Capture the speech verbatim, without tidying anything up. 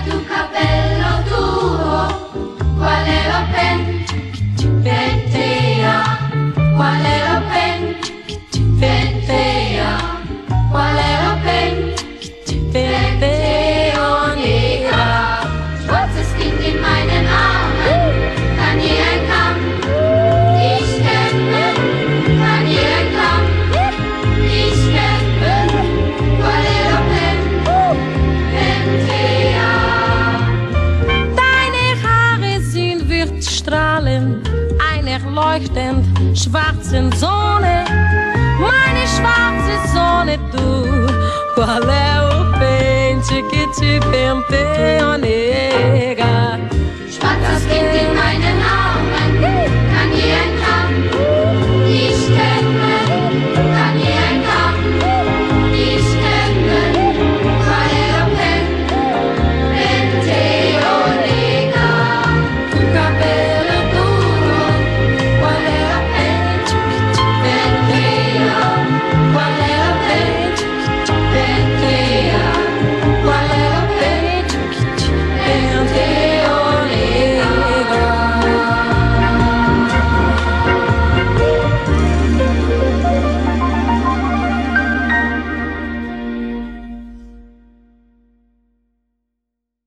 tu capello duro, quale lo pen, Pentea, quale lo pen, Pentea, quale lo pen, Pentea negra. Schwarzes Kind in meinen Armen, kann je ein Kamm, ich kämpfen, kann je ein Kamm, ich kämpfen, quale lo pen, Pentea. Deine Haare sind wird strahlen, eine leuchtend schwarzen Sonne, meine schwarze Sonne, du, qual é o pente que te penteia, nega? Schwarzes Kind in meinen